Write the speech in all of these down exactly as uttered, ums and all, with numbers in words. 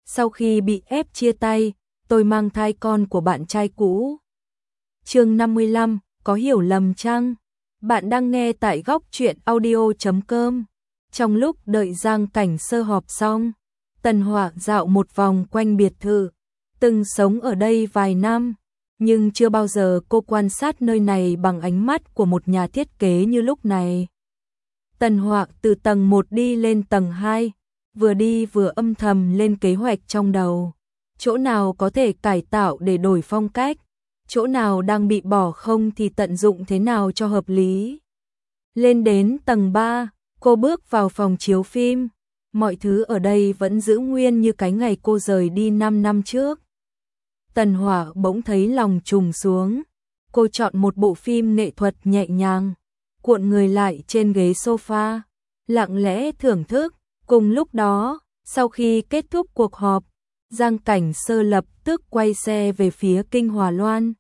sau khi bị ép chia tay, tôi mang thai con của bạn trai cũ. Chương năm mươi lăm, có hiểu lầm chăng? Bạn đang nghe tại góc truyện audio chấm com. Trong lúc đợi Giang Cảnh Sơ họp xong, Tần Họa dạo một vòng quanh biệt thự, từng sống ở đây vài năm, nhưng chưa bao giờ cô quan sát nơi này bằng ánh mắt của một nhà thiết kế như lúc này. Tần Họa từ tầng một đi lên tầng hai, vừa đi vừa âm thầm lên kế hoạch trong đầu. Chỗ nào có thể cải tạo để đổi phong cách, chỗ nào đang bị bỏ không thì tận dụng thế nào cho hợp lý. Lên đến tầng ba, cô bước vào phòng chiếu phim. Mọi thứ ở đây vẫn giữ nguyên như cái ngày cô rời đi năm năm trước. Tần Họa bỗng thấy lòng trùng xuống. Cô chọn một bộ phim nghệ thuật nhẹ nhàng, cuộn người lại trên ghế sofa, lặng lẽ thưởng thức. Cùng lúc đó, sau khi kết thúc cuộc họp, Giang Cảnh Sơ lập tức quay xe về phía Kinh Hòa Loan.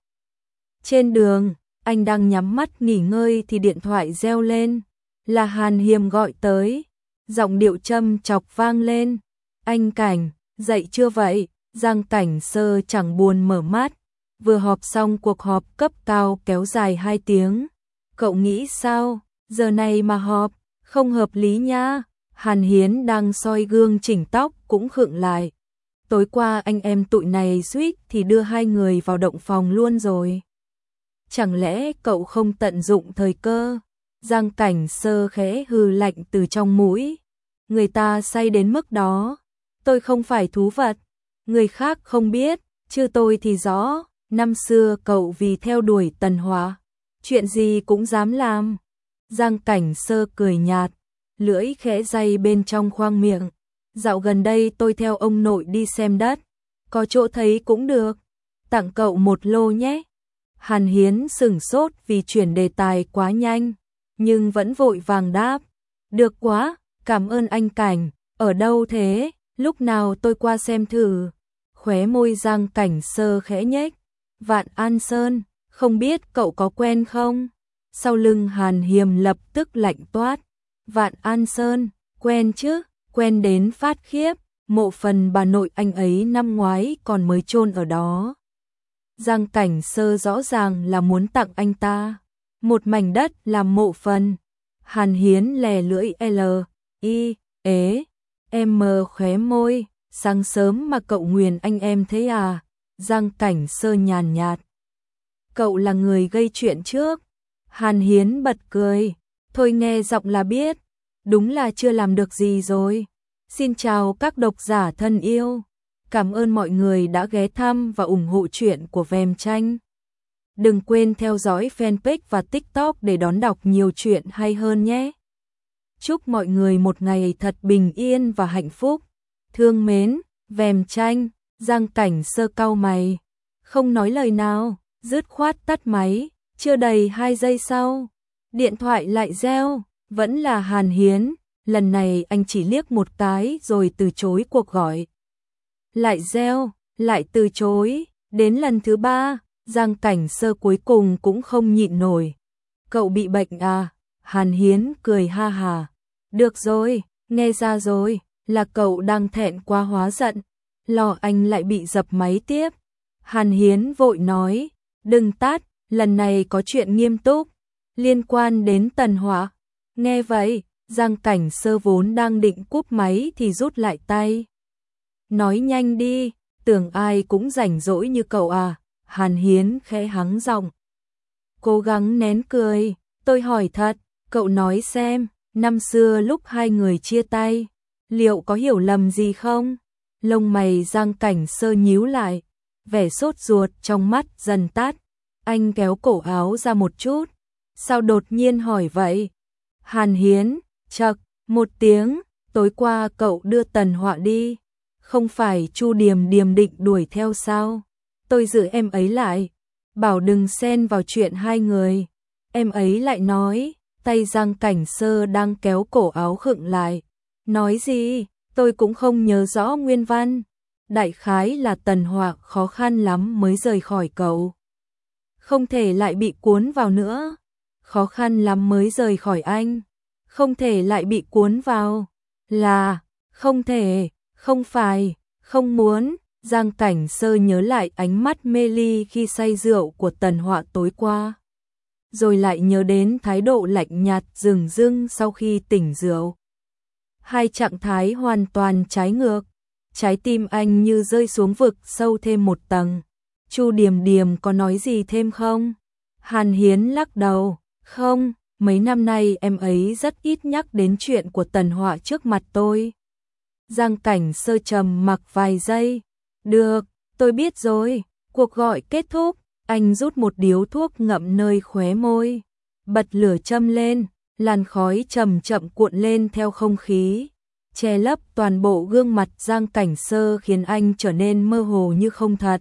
Trên đường, anh đang nhắm mắt nghỉ ngơi thì điện thoại reo lên, là Hàn Hiềm gọi tới. Giọng điệu châm chọc vang lên. Anh Cảnh, dậy chưa vậy? Giang Cảnh Sơ chẳng buồn mở mắt. Vừa họp xong cuộc họp cấp cao kéo dài hai tiếng. Cậu nghĩ sao? Giờ này mà họp, không hợp lý nha. Hàn Hiến đang soi gương chỉnh tóc cũng khựng lại. Tối qua anh em tụi này suýt thì đưa hai người vào động phòng luôn rồi. Chẳng lẽ cậu không tận dụng thời cơ? Giang Cảnh Sơ khẽ hừ lạnh từ trong mũi. Người ta say đến mức đó, tôi không phải thú vật. Người khác không biết, chứ tôi thì rõ. Năm xưa cậu vì theo đuổi Tần Họa, chuyện gì cũng dám làm. Giang Cảnh Sơ cười nhạt, lưỡi khẽ day bên trong khoang miệng. Dạo gần đây tôi theo ông nội đi xem đất, có chỗ thấy cũng được, tặng cậu một lô nhé. Hàn Hiến sửng sốt vì chuyển đề tài quá nhanh, nhưng vẫn vội vàng đáp. Được quá, cảm ơn anh Cảnh, ở đâu thế, lúc nào tôi qua xem thử. Khóe môi Giang Cảnh Sơ khẽ nhếch. Vạn An Sơn, không biết cậu có quen không? Sau lưng Hàn Hiềm lập tức lạnh toát. Vạn An Sơn, quen chứ, quen đến phát khiếp, mộ phần bà nội anh ấy năm ngoái còn mới chôn ở đó. Giang Cảnh Sơ rõ ràng là muốn tặng anh ta một mảnh đất làm mộ phần. Hàn Hiến lè lưỡi L, I, ế, M khóe môi, sáng sớm mà cậu nguyền anh em thế à? Giang Cảnh Sơ nhàn nhạt. Cậu là người gây chuyện trước. Hàn Hiến bật cười. Thôi nghe giọng là biết, đúng là chưa làm được gì rồi. Xin chào các độc giả thân yêu. Cảm ơn mọi người đã ghé thăm và ủng hộ chuyện của Vèm Tranh. Đừng quên theo dõi fanpage và TikTok để đón đọc nhiều chuyện hay hơn nhé. Chúc mọi người một ngày thật bình yên và hạnh phúc. Thương mến, Vèm Tranh. Giang Cảnh Sơ cau mày, không nói lời nào, dứt khoát tắt máy. Chưa đầy hai giây sau, điện thoại lại reo, vẫn là Hàn Hiến. Lần này anh chỉ liếc một cái rồi từ chối cuộc gọi. Lại reo, lại từ chối, đến lần thứ ba, Giang Cảnh Sơ cuối cùng cũng không nhịn nổi. Cậu bị bệnh à? Hàn Hiến cười ha hà. Được rồi, nghe ra rồi, là cậu đang thẹn quá hóa giận, lo anh lại bị dập máy tiếp. Hàn Hiến vội nói, đừng tát, lần này có chuyện nghiêm túc, liên quan đến Tần Họa. Nghe vậy, Giang Cảnh Sơ vốn đang định cúp máy thì rút lại tay. Nói nhanh đi, tưởng ai cũng rảnh rỗi như cậu à? Hàn Hiến khẽ hắng giọng. Cố gắng nén cười, tôi hỏi thật, cậu nói xem, năm xưa lúc hai người chia tay, liệu có hiểu lầm gì không? Lông mày Giang Cảnh Sơ nhíu lại, vẻ sốt ruột trong mắt dần tắt. Anh kéo cổ áo ra một chút. Sao đột nhiên hỏi vậy? Hàn Hiến, chậc, một tiếng, tối qua cậu đưa Tần Họa đi. Không phải Chu Điềm Điềm định đuổi theo sao? Tôi giữ em ấy lại, bảo đừng xen vào chuyện hai người. Em ấy lại nói, tay Giang Cảnh Sơ đang kéo cổ áo khựng lại. Nói gì? Tôi cũng không nhớ rõ nguyên văn. Đại khái là Tần Họa khó khăn lắm mới rời khỏi cậu. Không thể lại bị cuốn vào nữa. Khó khăn lắm mới rời khỏi anh. Không thể lại bị cuốn vào. Là, không thể, không phải, Không muốn. Giang Cảnh Sơ nhớ lại ánh mắt mê ly khi say rượu của Tần Họa tối qua. Rồi lại nhớ đến thái độ lạnh nhạt dửng dưng sau khi tỉnh rượu. Hai trạng thái hoàn toàn trái ngược. Trái tim anh như rơi xuống vực sâu thêm một tầng. Chu Điềm Điềm có nói gì thêm không? Hàn Hiến lắc đầu. Không, mấy năm nay em ấy rất ít nhắc đến chuyện của Tần Họa trước mặt tôi. Giang Cảnh Sơ trầm mặc vài giây. Được, tôi biết rồi. Cuộc gọi kết thúc, anh rút một điếu thuốc ngậm nơi khóe môi. Bật lửa châm lên, làn khói chậm chậm cuộn lên theo không khí. Che lấp toàn bộ gương mặt Giang Cảnh Sơ khiến anh trở nên mơ hồ như không thật.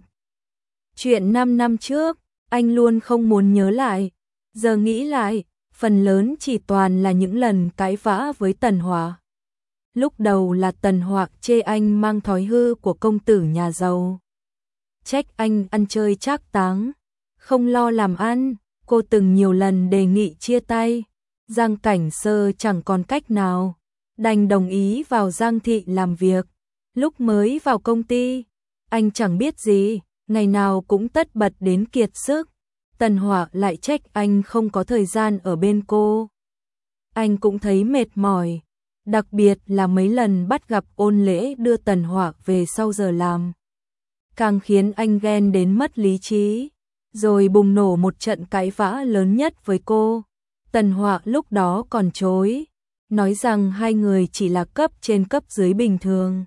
Chuyện năm năm trước, anh luôn không muốn nhớ lại. Giờ nghĩ lại, phần lớn chỉ toàn là những lần cãi vã với Tần Họa. Lúc đầu là Tần Họa chê anh mang thói hư của công tử nhà giàu. Trách anh ăn chơi trác táng, không lo làm ăn. Cô từng nhiều lần đề nghị chia tay. Giang Cảnh Sơ chẳng còn cách nào, đành đồng ý vào Giang Thị làm việc. Lúc mới vào công ty, anh chẳng biết gì, ngày nào cũng tất bật đến kiệt sức. Tần Họa lại trách anh không có thời gian ở bên cô. Anh cũng thấy mệt mỏi, đặc biệt là mấy lần bắt gặp Ôn Lễ đưa Tần Họa về sau giờ làm. Càng khiến anh ghen đến mất lý trí, rồi bùng nổ một trận cãi vã lớn nhất với cô. Tần Họa lúc đó còn chối, nói rằng hai người chỉ là cấp trên cấp dưới bình thường.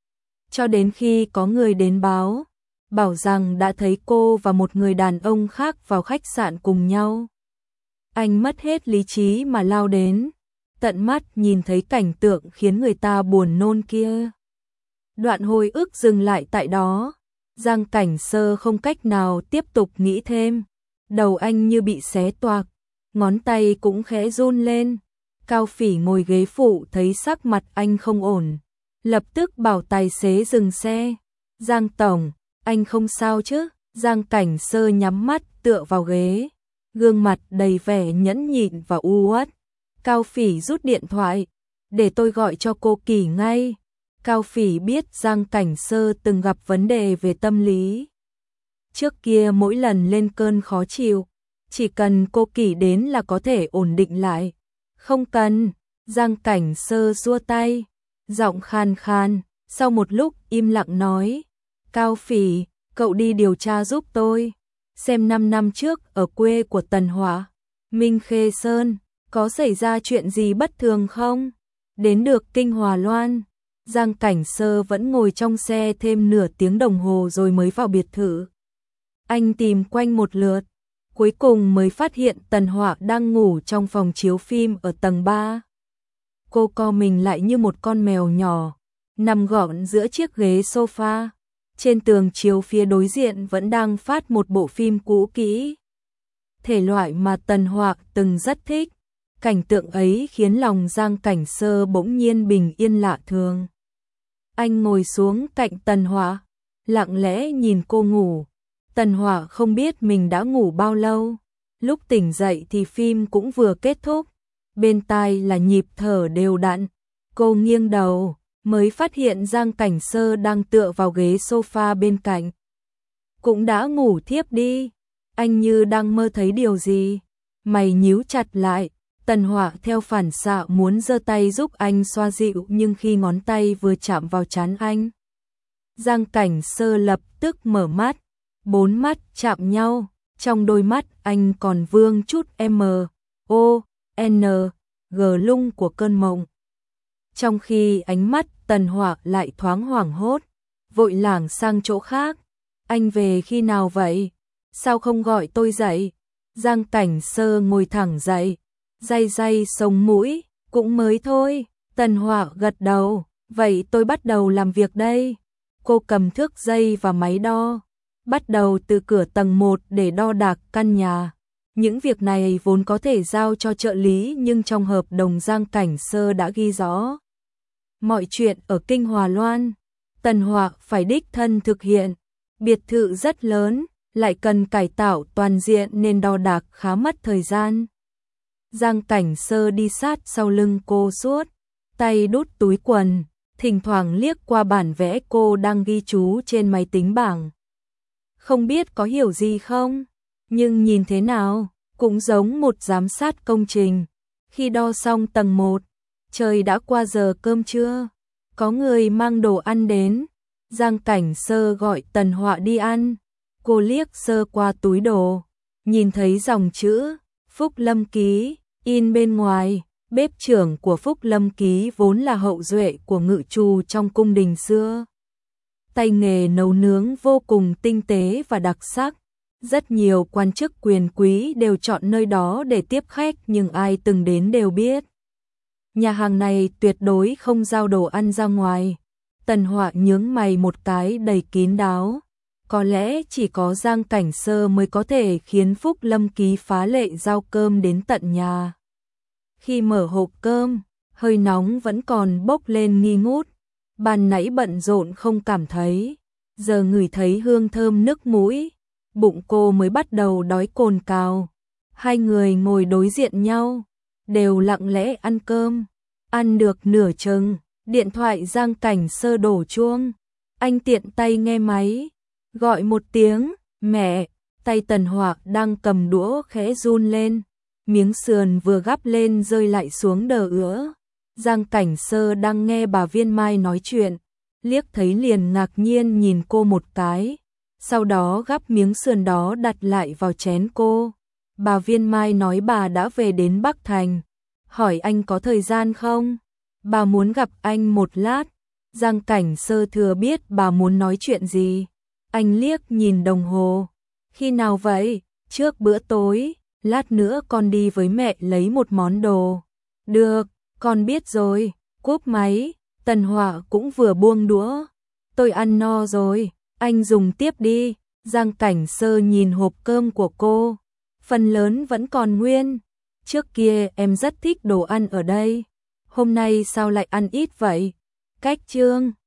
Cho đến khi có người đến báo, bảo rằng đã thấy cô và một người đàn ông khác vào khách sạn cùng nhau. Anh mất hết lý trí mà lao đến, tận mắt nhìn thấy cảnh tượng khiến người ta buồn nôn kia. Đoạn hồi ức dừng lại tại đó. Giang Cảnh Sơ không cách nào tiếp tục nghĩ thêm. Đầu anh như bị xé toạc, ngón tay cũng khẽ run lên. Cao Phỉ ngồi ghế phụ thấy sắc mặt anh không ổn, lập tức bảo tài xế dừng xe. Giang tổng, anh không sao chứ? Giang Cảnh Sơ nhắm mắt tựa vào ghế, gương mặt đầy vẻ nhẫn nhịn và u uất. Cao Phỉ rút điện thoại, để tôi gọi cho cô Kỳ ngay. Cao Phỉ biết Giang Cảnh Sơ từng gặp vấn đề về tâm lý. Trước kia mỗi lần lên cơn khó chịu, chỉ cần cô Kỳ đến là có thể ổn định lại. Không cần. Giang Cảnh Sơ xua tay, giọng khan khan, sau một lúc im lặng nói. Cao Phỉ, cậu đi điều tra giúp tôi, xem năm năm trước ở quê của Tần Họa, Minh Khê Sơn, có xảy ra chuyện gì bất thường không? Đến được Kinh Hòa Loan, Giang Cảnh Sơ vẫn ngồi trong xe thêm nửa tiếng đồng hồ rồi mới vào biệt thự. Anh tìm quanh một lượt, cuối cùng mới phát hiện Tần Họa đang ngủ trong phòng chiếu phim ở tầng ba. Cô co mình lại như một con mèo nhỏ, nằm gọn giữa chiếc ghế sofa. Trên tường chiếu phía đối diện vẫn đang phát một bộ phim cũ kỹ, thể loại mà Tần Họa từng rất thích. Cảnh tượng ấy khiến lòng Giang Cảnh Sơ bỗng nhiên bình yên lạ thường. Anh ngồi xuống cạnh Tần Họa, lặng lẽ nhìn cô ngủ. Tần Họa không biết mình đã ngủ bao lâu. Lúc tỉnh dậy thì phim cũng vừa kết thúc. Bên tai là nhịp thở đều đặn. Cô nghiêng đầu, mới phát hiện Giang Cảnh Sơ đang tựa vào ghế sofa bên cạnh. Cũng đã ngủ thiếp đi. Anh như đang mơ thấy điều gì. Mày nhíu chặt lại. Tần Họa theo phản xạ muốn giơ tay giúp anh xoa dịu, nhưng khi ngón tay vừa chạm vào trán anh, Giang Cảnh Sơ lập tức mở mắt. Bốn mắt chạm nhau, trong đôi mắt anh còn vương chút M, O, N, G lung của cơn mộng. Trong khi ánh mắt Tần Họa lại thoáng hoảng hốt, vội lảng sang chỗ khác. Anh về khi nào vậy? Sao không gọi tôi dậy? Giang Cảnh Sơ ngồi thẳng dậy, day day sống mũi, cũng mới thôi. Tần Họa gật đầu, vậy tôi bắt đầu làm việc đây. Cô cầm thước dây và máy đo, bắt đầu từ cửa tầng một để đo đạc căn nhà. Những việc này vốn có thể giao cho trợ lý, nhưng trong hợp đồng Giang Cảnh Sơ đã ghi rõ mọi chuyện ở Kinh Hòa Loan, Tần Họa phải đích thân thực hiện. Biệt thự rất lớn, lại cần cải tạo toàn diện nên đo đạc khá mất thời gian. Giang Cảnh Sơ đi sát sau lưng cô suốt, tay đút túi quần, thỉnh thoảng liếc qua bản vẽ cô đang ghi chú trên máy tính bảng. Không biết có hiểu gì không, nhưng nhìn thế nào, cũng giống một giám sát công trình. Khi đo xong tầng một, trời đã qua giờ cơm trưa, có người mang đồ ăn đến. Giang Cảnh Sơ gọi Tần Họa đi ăn. Cô liếc sơ qua túi đồ, nhìn thấy dòng chữ Phúc Lâm Ký in bên ngoài. Bếp trưởng của Phúc Lâm Ký vốn là hậu duệ của ngự trù trong cung đình xưa. Tay nghề nấu nướng vô cùng tinh tế và đặc sắc. Rất nhiều quan chức quyền quý đều chọn nơi đó để tiếp khách, nhưng ai từng đến đều biết nhà hàng này tuyệt đối không giao đồ ăn ra ngoài. Tần Họa nhướng mày một cái đầy kín đáo. Có lẽ chỉ có Giang Cảnh Sơ mới có thể khiến Phúc Lâm Ký phá lệ giao cơm đến tận nhà. Khi mở hộp cơm, hơi nóng vẫn còn bốc lên nghi ngút. Ban nãy bận rộn không cảm thấy, giờ ngửi thấy hương thơm nức mũi, bụng cô mới bắt đầu đói cồn cào. Hai người ngồi đối diện nhau, đều lặng lẽ ăn cơm. Ăn được nửa chừng, điện thoại Giang Cảnh Sơ đổ chuông. Anh tiện tay nghe máy, gọi một tiếng, mẹ. Tay Tần Họa đang cầm đũa khẽ run lên, miếng sườn vừa gắp lên rơi lại xuống đờ ứa. Giang Cảnh Sơ đang nghe bà Viên Mai nói chuyện, liếc thấy liền ngạc nhiên nhìn cô một cái, sau đó gắp miếng sườn đó đặt lại vào chén cô. Bà Viên Mai nói bà đã về đến Bắc Thành, hỏi anh có thời gian không? Bà muốn gặp anh một lát. Giang Cảnh Sơ thừa biết bà muốn nói chuyện gì. Anh liếc nhìn đồng hồ. Khi nào vậy? Trước bữa tối, lát nữa con đi với mẹ lấy một món đồ. Được, con biết rồi. Cúp máy, Tần Họa cũng vừa buông đũa. Tôi ăn no rồi, anh dùng tiếp đi. Giang Cảnh Sơ nhìn hộp cơm của cô, phần lớn vẫn còn nguyên. Trước kia em rất thích đồ ăn ở đây, hôm nay sao lại ăn ít vậy? Cách chương